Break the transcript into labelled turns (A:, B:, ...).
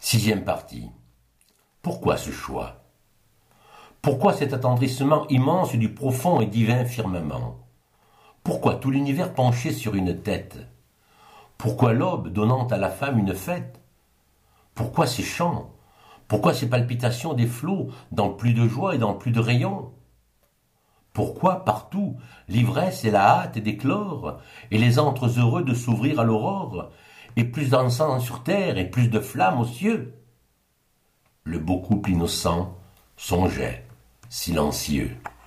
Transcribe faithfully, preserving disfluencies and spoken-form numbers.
A: Sixième partie. Pourquoi ce choix? Pourquoi cet attendrissement immense du profond et divin firmament? Pourquoi tout l'univers penché sur une tête? Pourquoi l'aube donnant à la femme une fête? Pourquoi ces chants? Pourquoi ces palpitations des flots dans plus de joie et dans plus de rayons? Pourquoi partout l'ivresse et la hâte d'éclore et les antres heureux de s'ouvrir à l'aurore et plus d'encens sur terre et plus de flammes aux cieux? Le beau couple innocent songeait, silencieux.